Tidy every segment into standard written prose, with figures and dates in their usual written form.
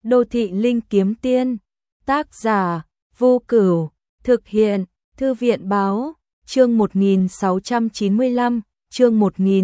Đô thị linh kiếm tiên, tác giả, Vô Cửu, thực hiện, Thư viện báo, chương 1695, chương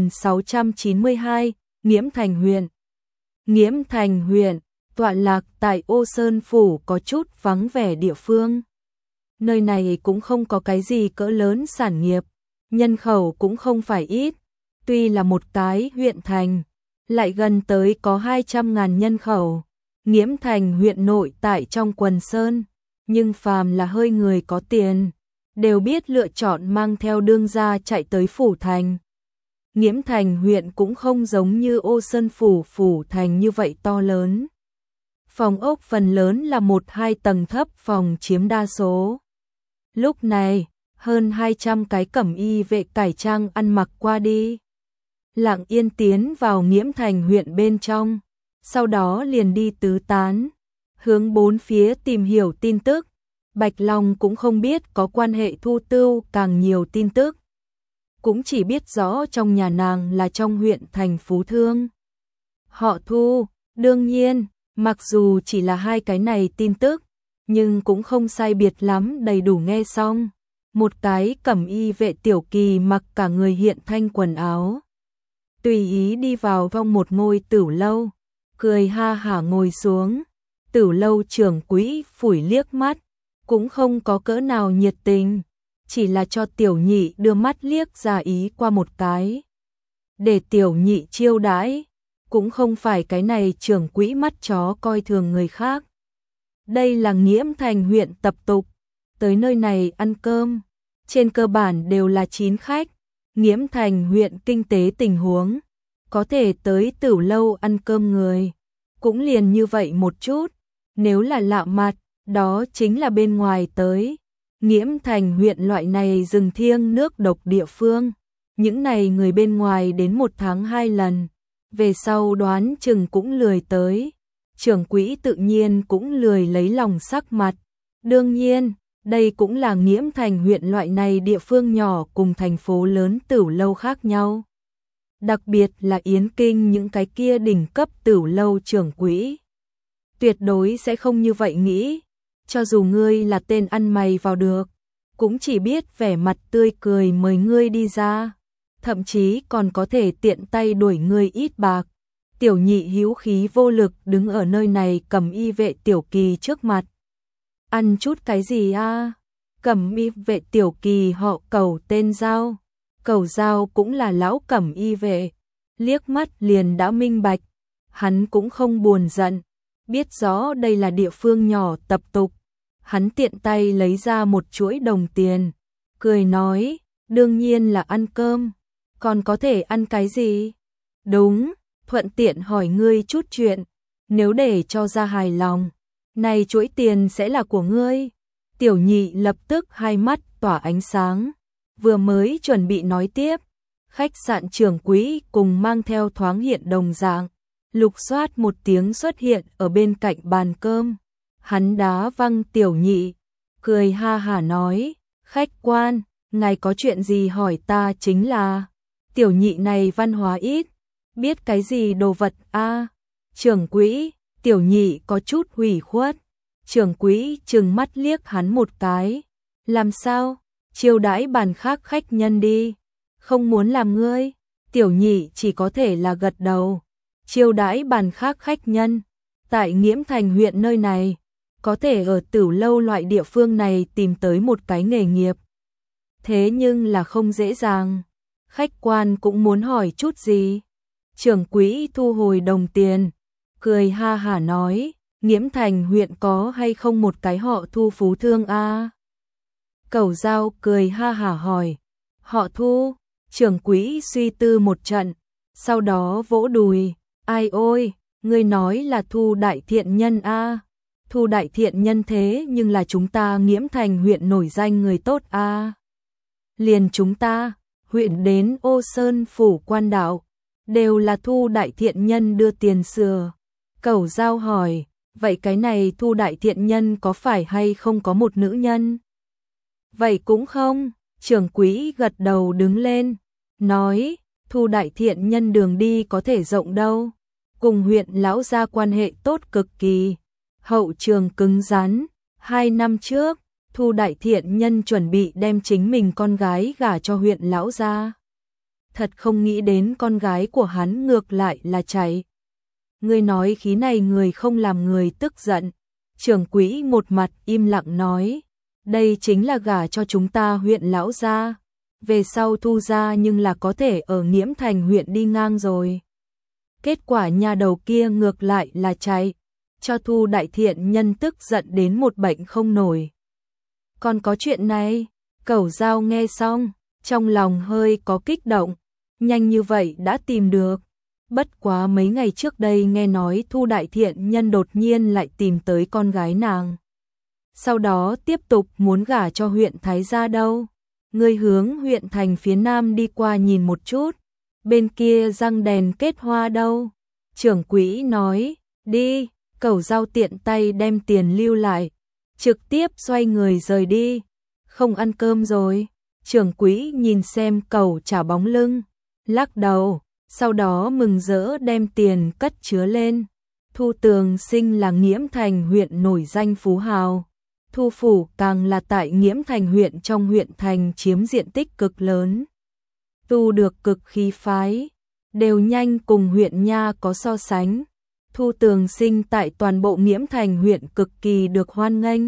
1692, Nghiễm Thành huyện. Nghiễm Thành huyện, tọa lạc tại Ô Sơn Phủ có chút vắng vẻ địa phương. Nơi này cũng không có cái gì cỡ lớn sản nghiệp, nhân khẩu cũng không phải ít, tuy là một cái huyện thành, lại gần tới có 200.000 nhân khẩu. Nghiễm Thành huyện nội tại trong quần sơn, nhưng phàm là hơi người có tiền, đều biết lựa chọn mang theo đương gia chạy tới phủ thành. Nghiễm Thành huyện cũng không giống như Ô Sơn phủ thành như vậy to lớn. Phòng ốc phần lớn là 1-2 tầng thấp phòng chiếm đa số. Lúc này, hơn 200 cái cẩm y vệ cải trang ăn mặc qua đi, lặng yên tiến vào Nghiễm Thành huyện bên trong, sau đó liền đi tứ tán, hướng bốn phía tìm hiểu tin tức. Bạch Long cũng không biết có quan hệ Thu Tưu càng nhiều tin tức, cũng chỉ biết rõ trong nhà nàng là trong huyện thành Phú Thương. Họ Thu, đương nhiên, mặc dù chỉ là hai cái này tin tức, nhưng cũng không sai biệt lắm, đầy đủ nghe xong. Một cái cẩm y vệ tiểu kỳ mặc cả người hiện thanh quần áo, tùy ý đi vào trong một ngôi tửu lâu, cười ha hả ngồi xuống. Tửu lâu trưởng quỹ phủi liếc mắt, cũng không có cỡ nào nhiệt tình, chỉ là cho tiểu nhị đưa mắt liếc ra ý qua một cái, để tiểu nhị chiêu đãi. Cũng không phải cái này trưởng quỹ mắt chó coi thường người khác. Đây là Nghiễm Thành huyện tập tục, tới nơi này ăn cơm, trên cơ bản đều là chín khách. Nghiễm Thành huyện kinh tế tình huống, có thể tới tửu lâu ăn cơm người, cũng liền như vậy một chút. Nếu là lạ mặt, đó chính là bên ngoài tới. Nghiễm Thành huyện loại này rừng thiêng nước độc địa phương, những này người bên ngoài đến 1 tháng 2 lần, về sau đoán chừng cũng lười tới. Trưởng quỹ tự nhiên cũng lười lấy lòng sắc mặt. Đương nhiên, đây cũng là Nghiễm Thành huyện loại này địa phương nhỏ cùng thành phố lớn tửu lâu khác nhau. Đặc biệt là Yến Kinh những cái kia đỉnh cấp tửu lâu trưởng quỹ, tuyệt đối sẽ không như vậy nghĩ. Cho dù ngươi là tên ăn mày vào được, cũng chỉ biết vẻ mặt tươi cười mời ngươi đi ra, thậm chí còn có thể tiện tay đuổi ngươi ít bạc. Tiểu nhị hữu khí vô lực đứng ở nơi này cẩm y vệ tiểu kỳ trước mặt. Ăn chút cái gì a? Cẩm y vệ tiểu kỳ họ Cẩu tên Giao. Cẩu Giao cũng là lão cẩm y vệ, liếc mắt liền đã minh bạch. Hắn cũng không buồn giận, biết rõ đây là địa phương nhỏ tập tục. Hắn tiện tay lấy ra một chuỗi đồng tiền, cười nói, đương nhiên là ăn cơm, còn có thể ăn cái gì? Đúng, thuận tiện hỏi ngươi chút chuyện, nếu để cho ra hài lòng, này chuỗi tiền sẽ là của ngươi. Tiểu nhị lập tức hai mắt tỏa ánh sáng, vừa mới chuẩn bị nói tiếp, khách sạn trưởng quỹ cùng mang theo thoáng hiện đồng dạng, lục soát một tiếng xuất hiện ở bên cạnh bàn cơm. Hắn đá văng tiểu nhị, cười ha hả nói, khách quan, ngài có chuyện gì hỏi ta chính là. Tiểu nhị này văn hóa ít, biết cái gì đồ vật a? Trưởng quỹ, tiểu nhị có chút hủy khuất. Trưởng quỹ trừng mắt liếc hắn một cái, làm sao, chiêu đãi bàn khác khách nhân đi, không muốn làm ngươi. Tiểu nhị chỉ có thể là gật đầu. Chiêu đãi bàn khác khách nhân, tại Nghiễm Thành huyện nơi này, có thể ở tửu lâu loại địa phương này tìm tới một cái nghề nghiệp. Thế nhưng là không dễ dàng. Khách quan cũng muốn hỏi chút gì. Trưởng quỹ thu hồi đồng tiền, cười ha hả nói, Nghiễm Thành huyện có hay không một cái họ Thu Phú Thương a? Cẩu Giao cười ha hả hỏi, họ Thu? Trưởng quỹ suy tư một trận, sau đó vỗ đùi, ai ôi, ngươi nói là Thu đại thiện nhân a? Thu đại thiện nhân thế nhưng là chúng ta Nghiễm Thành huyện nổi danh người tốt a. Liền chúng ta, huyện đến Ô Sơn phủ quan đạo, đều là Thu đại thiện nhân đưa tiền sửa. Cẩu Giao hỏi, vậy cái này Thu đại thiện nhân có phải hay không có một nữ nhân? Vậy cũng không. Trưởng quỹ gật đầu đứng lên, nói, Thu đại thiện nhân đường đi có thể rộng đâu, cùng huyện lão gia quan hệ tốt cực kỳ, hậu trường cứng rắn. 2 năm trước, Thu Đại Thiện Nhân chuẩn bị đem chính mình con gái gả cho huyện lão gia. Thật không nghĩ đến con gái của hắn ngược lại là chạy. Ngươi nói khí này người không làm người tức giận. Trưởng quỹ một mặt im lặng nói, đây chính là gả cho chúng ta huyện lão gia. Về sau Thu gia nhưng là có thể ở Nghiễm Thành huyện đi ngang rồi. Kết quả nhà đầu kia ngược lại là chạy, cho Thu Đại Thiện Nhân tức giận đến một bệnh không nổi. Còn có chuyện này, Cẩu Dao nghe xong, trong lòng hơi có kích động, nhanh như vậy đã tìm được. Bất quá mấy ngày trước đây nghe nói Thu Đại Thiện Nhân đột nhiên lại tìm tới con gái nàng. Sau đó tiếp tục muốn gả cho huyện Thái gia đâu. Ngươi hướng huyện thành phía nam đi qua nhìn một chút, bên kia răng đèn kết hoa đâu. Trưởng quỹ nói, đi. Cẩu Dao tiện tay đem tiền lưu lại, trực tiếp xoay người rời đi. Không ăn cơm rồi. Trưởng quỹ nhìn xem Cẩu trả bóng lưng, lắc đầu, sau đó mừng rỡ đem tiền cất chứa lên. Thu Tường Sinh là Nghiễm Thành huyện nổi danh phú hào. Thu phủ càng là tại Nghiễm Thành huyện trong huyện thành chiếm diện tích cực lớn. Tu được cực khí phái, đều nhanh cùng huyện nha có so sánh. Thu Tường Sinh tại toàn bộ Nghiễm Thành huyện cực kỳ được hoan nghênh.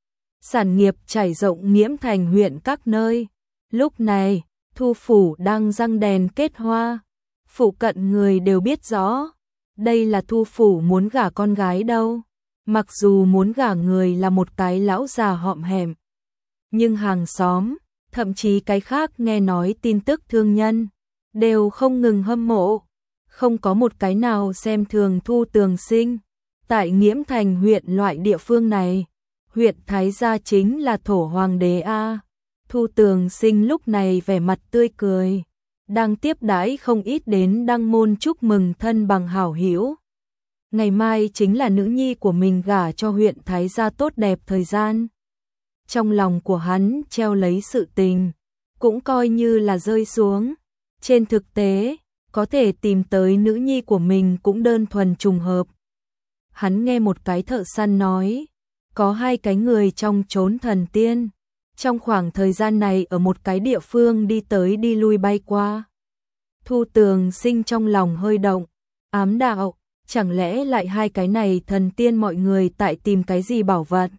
Sản nghiệp trải rộng Nghiễm Thành huyện các nơi. Lúc này, Thu phủ đang răng đèn kết hoa. Phụ cận người đều biết rõ, đây là Thu phủ muốn gả con gái đâu. Mặc dù muốn gả người là một cái lão già hõm hẻm, nhưng hàng xóm, thậm chí cái khác nghe nói tin tức thương nhân, đều không ngừng hâm mộ. Không có một cái nào xem thường Thu Tường Sinh. Tại Nghiễm Thành huyện loại địa phương này, huyện Thái gia chính là thổ hoàng đế a. Thu Tường Sinh lúc này vẻ mặt tươi cười, đang tiếp đãi không ít đến đăng môn chúc mừng thân bằng hảo hữu. Ngày mai chính là nữ nhi của mình gả cho huyện Thái gia tốt đẹp thời gian. Trong lòng của hắn treo lấy sự tình, cũng coi như là rơi xuống. Trên thực tế, có thể tìm tới nữ nhi của mình cũng đơn thuần trùng hợp. Hắn nghe một cái thợ săn nói, có 2 cái người trong chốn thần tiên, trong khoảng thời gian này ở một cái địa phương đi tới đi lui bay qua. Thu Tường Sinh trong lòng hơi động, ám đạo, chẳng lẽ lại 2 cái này thần tiên mọi người tại tìm cái gì bảo vật.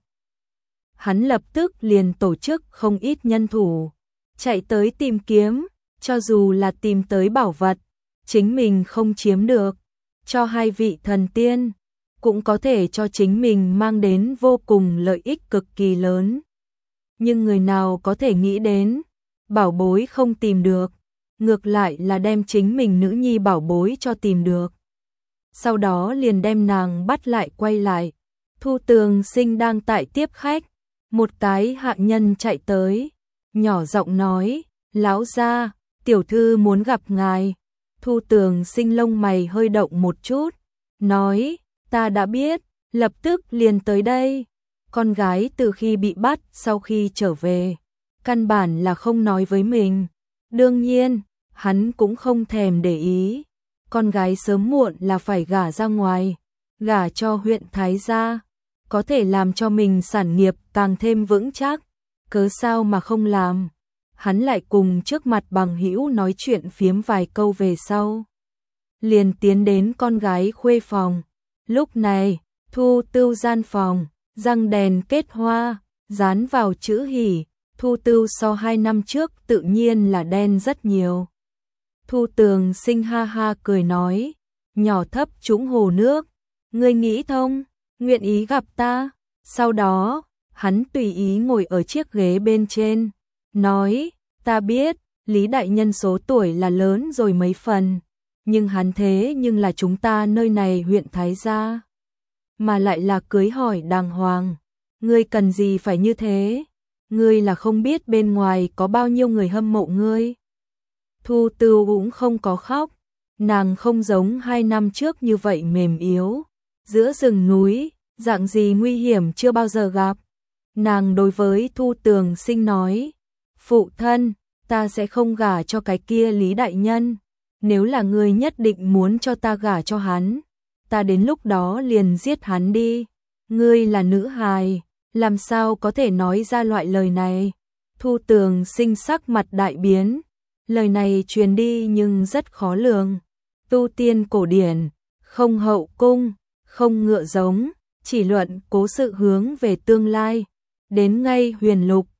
Hắn lập tức liền tổ chức không ít nhân thủ, chạy tới tìm kiếm, cho dù là tìm tới bảo vật, chính mình không chiếm được, cho 2 vị thần tiên, cũng có thể cho chính mình mang đến vô cùng lợi ích cực kỳ lớn. Nhưng người nào có thể nghĩ đến, bảo bối không tìm được, ngược lại là đem chính mình nữ nhi bảo bối cho tìm được. Sau đó liền đem nàng bắt lại quay lại. Thu Tường Sinh đang tại tiếp khách, một cái hạ nhân chạy tới, nhỏ giọng nói, lão gia, tiểu thư muốn gặp ngài. Thu Tường Sinh lông mày hơi động một chút, nói, ta đã biết, lập tức liền tới đây. Con gái từ khi bị bắt sau khi trở về, căn bản là không nói với mình. Đương nhiên, hắn cũng không thèm để ý. Con gái sớm muộn là phải gả ra ngoài, gả cho huyện Thái gia, có thể làm cho mình sản nghiệp càng thêm vững chắc, cớ sao mà không làm. Hắn lại cùng trước mặt bằng hữu nói chuyện phiếm vài câu về sau, liền tiến đến con gái khuê phòng. Lúc này, Thu Tưu gian phòng, răng đèn kết hoa, dán vào chữ hỉ. Thu Tưu so 2 năm trước tự nhiên là đen rất nhiều. Thu Tường Sinh ha ha cười nói, nhỏ thấp trũng hồ nước, ngươi nghĩ thông, nguyện ý gặp ta. Sau đó, hắn tùy ý ngồi ở chiếc ghế bên trên, nói, ta biết, Lý đại nhân số tuổi là lớn rồi mấy phần, nhưng hắn thế nhưng là chúng ta nơi này huyện Thái gia, mà lại là cưới hỏi đàng hoàng, ngươi cần gì phải như thế, ngươi là không biết bên ngoài có bao nhiêu người hâm mộ ngươi. Thu Tưu cũng không có khóc, nàng không giống 2 năm trước như vậy mềm yếu, giữa rừng núi, dạng gì nguy hiểm chưa bao giờ gặp. Nàng đối với Thu Tường Sinh nói, phụ thân, ta sẽ không gả cho cái kia Lý đại nhân, nếu là ngươi nhất định muốn cho ta gả cho hắn, ta đến lúc đó liền giết hắn đi. Ngươi là nữ hài, làm sao có thể nói ra loại lời này? Thu Tường Sinh sắc mặt đại biến, lời này truyền đi nhưng rất khó lường. Tu tiên cổ điển, không hậu cung, không ngựa giống, chỉ luận cố sự hướng về tương lai. Đến ngay huyền lục,